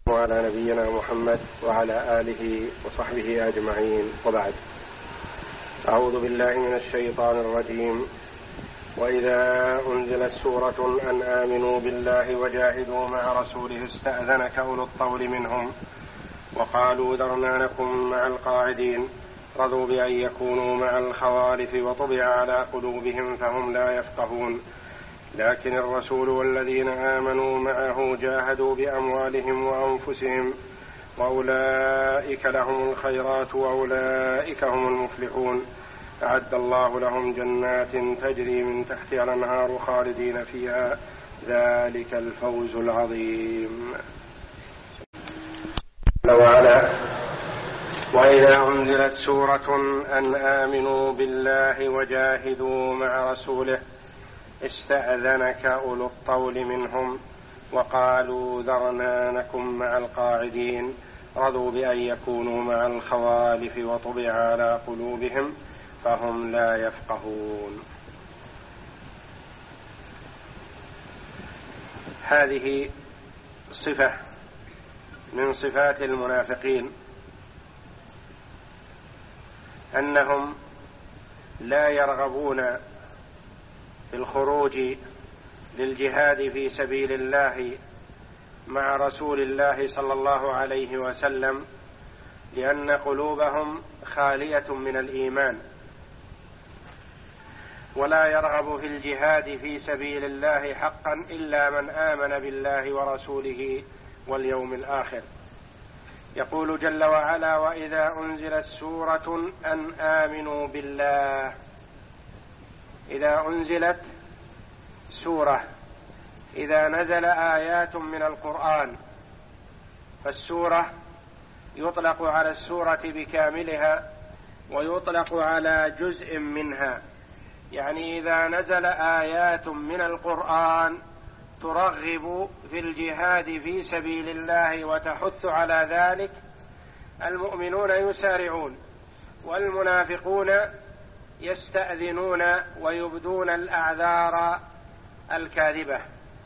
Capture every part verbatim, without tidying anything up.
وعلى نبينا محمد وعلى آله وصحبه أجمعين، وبعد. أعوذ بالله من الشيطان الرجيم. وإذا أنزلت سورة أن آمنوا بالله وجاهدوا مع رسوله استأذنك أولو الطول منهم وقالوا ذرنا نكن مع القاعدين رضوا بأن يكونوا مع الخوالف وطبع على قلوبهم فهم لا يفقهون. لكن الرسول والذين آمنوا معه جاهدوا بأموالهم وأنفسهم وأولئك لهم الخيرات وأولئك هم المفلحون. أعد الله لهم جنات تجري من تحتها الأنهار خالدين فيها ذلك الفوز العظيم. وعلى وإذا أنزلت سورة أن آمنوا بالله وجاهدوا مع رسوله استأذنك أولو الطول منهم وقالوا ذرنا نكن مع القاعدين رضوا بأن يكونوا مع الخوالف وطبع على قلوبهم فهم لا يفقهون. هذه صفة من صفات المنافقين، أنهم لا يرغبون في الخروج للجهاد في سبيل الله مع رسول الله صلى الله عليه وسلم، لأن قلوبهم خالية من الإيمان، ولا يرغب في الجهاد في سبيل الله حقا إلا من آمن بالله ورسوله واليوم الآخر. يقول جل وعلا: وإذا أنزلت سورة أن آمنوا بالله. إذا أنزلت سورة، إذا نزل آيات من القرآن، فالسورة يطلق على السورة بكاملها ويطلق على جزء منها، يعني إذا نزل آيات من القرآن ترغب في الجهاد في سبيل الله وتحث على ذلك، المؤمنون يسارعون والمنافقون يستأذنون ويبدون الأعذار الكاذبة.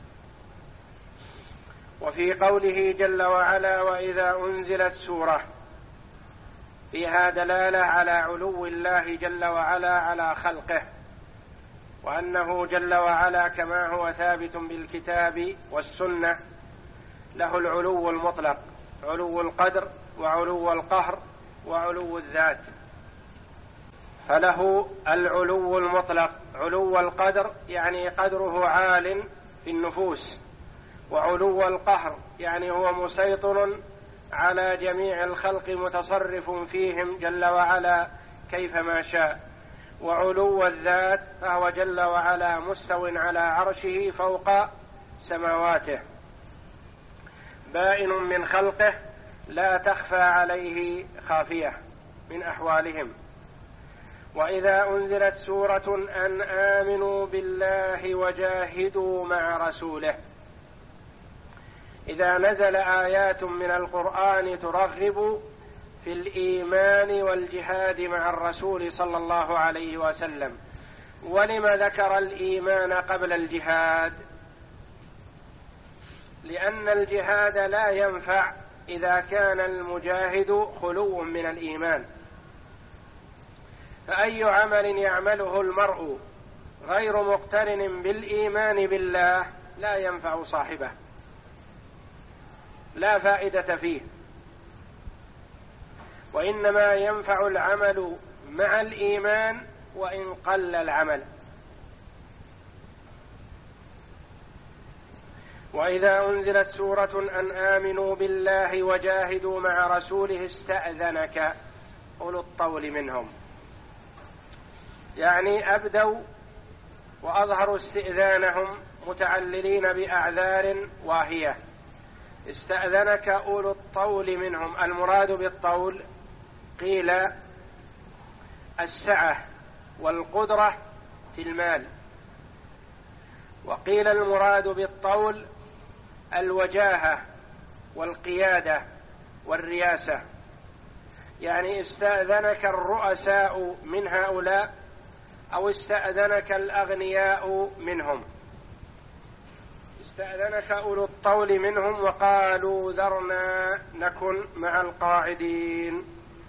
وفي قوله جل وعلا: وإذا أنزلت سورة، فيها دلالة على علو الله جل وعلا على خلقه، وأنه جل وعلا كما هو ثابت بالكتاب والسنة له العلو المطلق، علو القدر وعلو القهر وعلو الذات. فله العلو المطلق، علو القدر يعني قدره عال في النفوس، وعلو القهر يعني هو مسيطر على جميع الخلق متصرف فيهم جل وعلا كيفما شاء. وعلو الذات فهو جل وعلا مستو على عرشه فوق سماواته، بائن من خلقه لا تخفى عليه خافية من أحوالهم. وإذا أنزلت سورة أن آمنوا بالله وجاهدوا مع رسوله، إذا نزل آيات من القرآن ترغب في الإيمان والجهاد مع الرسول صلى الله عليه وسلم. ولما ذكر الإيمان قبل الجهاد؟ لأن الجهاد لا ينفع إذا كان المجاهد خلو من الإيمان، فأي عمل يعمله المرء غير مقترن بالإيمان بالله لا ينفع صاحبه، لا فائدة فيه، وإنما ينفع العمل مع الإيمان وإن قل العمل. وإذا أنزلت سورة أن آمنوا بالله وجاهدوا مع رسوله استأذنك أولو الطول منهم، يعني أبدوا وأظهروا استئذانهم متعللين بأعذار واهية. استأذنك أولو الطول منهم، المراد بالطول قيل السعة والقدرة في المال، وقيل المراد بالطول الوجاهة والقيادة والرياسة، يعني استأذنك الرؤساء من هؤلاء أو استأذنك الأغنياء منهم. استأذنك أولو الطول منهم وقالوا ذرنا نكن مع القاعدين.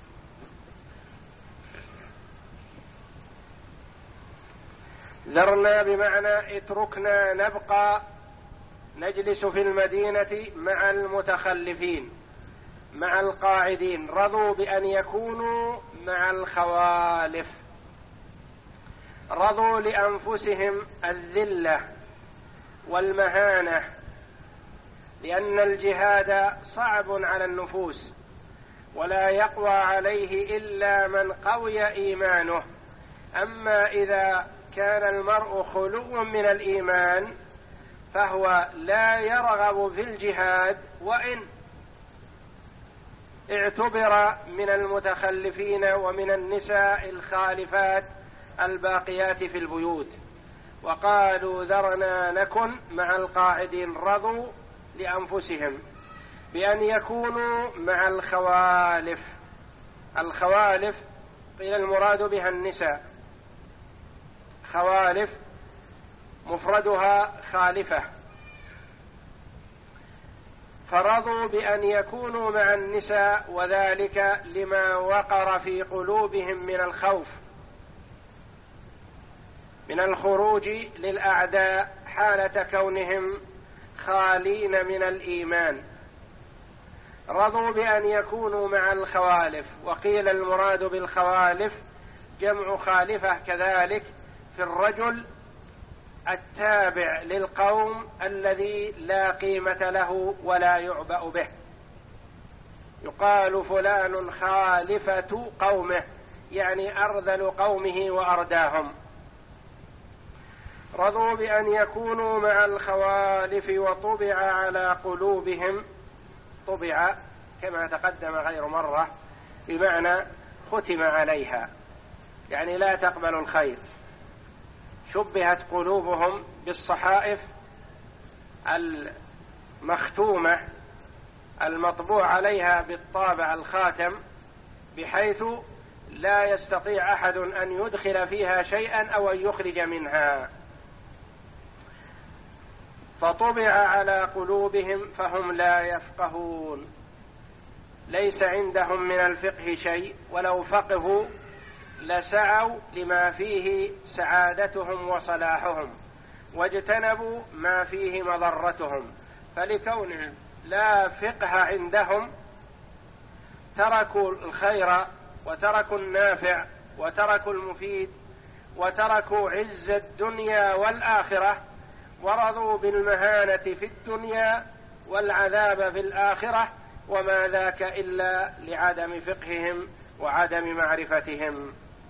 ذرنا بمعنى اتركنا نبقى نجلس في المدينة مع المتخلفين مع القاعدين. رضوا بأن يكونوا مع الخوالف، رضوا لأنفسهم الذلة والمهانة، لأن الجهاد صعب على النفوس ولا يقوى عليه إلا من قوي إيمانه. أما إذا كان المرء خلوا من الإيمان فهو لا يرغب في الجهاد وإن اعتبر من المتخلفين ومن النساء الخالفات الباقيات في البيوت. وقالوا ذرنا نكن مع القاعدين، رضوا لأنفسهم بأن يكونوا مع الخوالف. الخوالف قيل المراد بها النساء، خوالف مفردها خالفة، فرضوا بأن يكونوا مع النساء، وذلك لما وقر في قلوبهم من الخوف من الخروج للأعداء حالة كونهم خالين من الإيمان. رضوا بأن يكونوا مع الخوالف. وقيل المراد بالخوالف جمع خالفة كذلك في الرجل التابع للقوم الذي لا قيمة له ولا يعبأ به. يقال فلان خالفة قومه، يعني أرذل قومه وأرداهم. رضوا بأن يكونوا مع الخوالف وطبع على قلوبهم. طبع كما تقدم غير مرة بمعنى ختم عليها، يعني لا تقبل الخير. شبهت قلوبهم بالصحائف المختومة المطبوع عليها بالطابع الخاتم، بحيث لا يستطيع أحد أن يدخل فيها شيئا أو أن يخرج منها. فطبع على قلوبهم فهم لا يفقهون، ليس عندهم من الفقه شيء، ولو فقهوا لسعوا لما فيه سعادتهم وصلاحهم واجتنبوا ما فيه مضرتهم. فلكونهم لا فقه عندهم تركوا الخير وتركوا النافع وتركوا المفيد وتركوا عز الدنيا والآخرة، ورضوا بالمهانة في الدنيا والعذاب في الآخرة، وما ذاك إلا لعدم فقههم وعدم معرفتهم.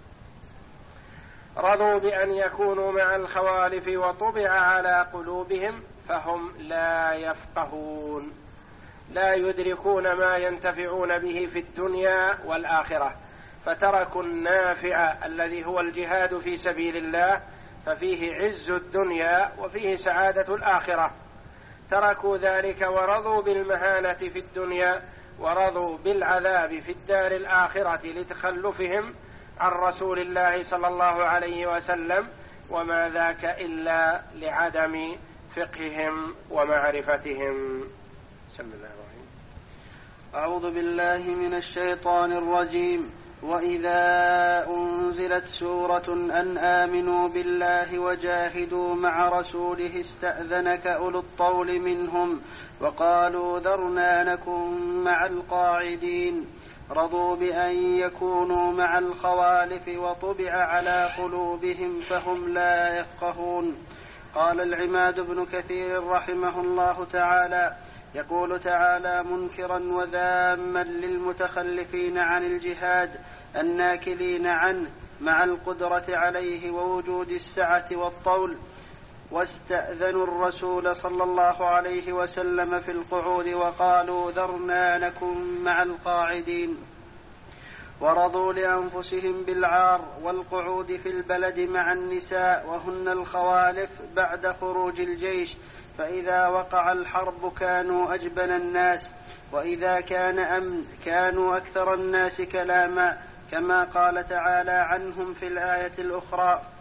رضوا بأن يكونوا مع الخوالف وطبع على قلوبهم فهم لا يفقهون، لا يدركون ما ينتفعون به في الدنيا والآخرة، فتركوا النافع الذي هو الجهاد في سبيل الله، ففيه عز الدنيا وفيه سعادة الآخرة. تركوا ذلك ورضوا بالمهانة في الدنيا ورضوا بالعذاب في الدار الآخرة لتخلفهم عن رسول الله صلى الله عليه وسلم، وما ذاك إلا لعدم فقههم ومعرفتهم. بسم الله الرحمن الرحيم. أعوذ بالله من الشيطان الرجيم. وإذا أنزلت سورة أن آمنوا بالله وجاهدوا مع رسوله استأذنك أولو الطول منهم وقالوا ذرنا نكن مع القاعدين. رضوا بأن يكونوا مع الخوالف وطبع على قلوبهم فهم لا يفقهون. قال العماد بن كثير رحمه الله تعالى: يقول تعالى منكرا وذاما للمتخلفين عن الجهاد الناكلين عنه مع القدرة عليه ووجود السعة والطول، واستأذنوا الرسول صلى الله عليه وسلم في القعود وقالوا ذرنا نكن مع القاعدين. ورضوا لأنفسهم بالعار والقعود في البلد مع النساء وهن الخوالف بعد خروج الجيش، فإذا وقع الحرب كانوا أجبن الناس، وإذا كان أمن كانوا أكثر الناس كلاما، كما قال تعالى عنهم في الآية الأخرى: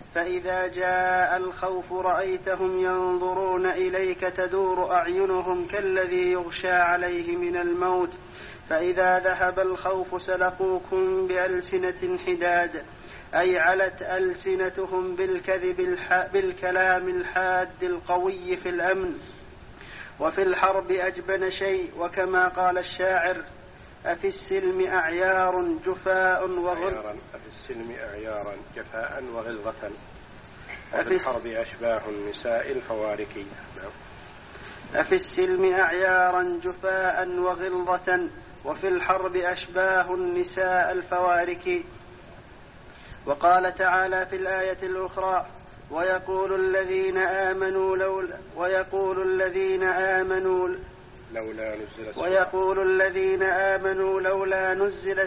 فإذا جاء الخوف رأيتهم ينظرون إليك تدور أعينهم كالذي يغشى عليه من الموت فإذا ذهب الخوف سلقوكم بألسنة حداد أي علت ألسنتهم بالكذب بالكلام الحاد القوي في الأمن وفي الحرب أجبن شيء وكما قال الشاعر أفي السلم أعيار جفاء وغلظة أفي السلم أعيارا جفاء وغلظة وفي الحرب أشباه النساء الفوارك. أفي السلم أعيارا جفاء وغلظة وفي الحرب أشباه النساء الفوارك. وقال تعالى في الآية الأخرى ويقول الذين آمنوا لولا ويقول الذين آمنوا لولا نزلت ويقول الذين آمنوا لولا نزلت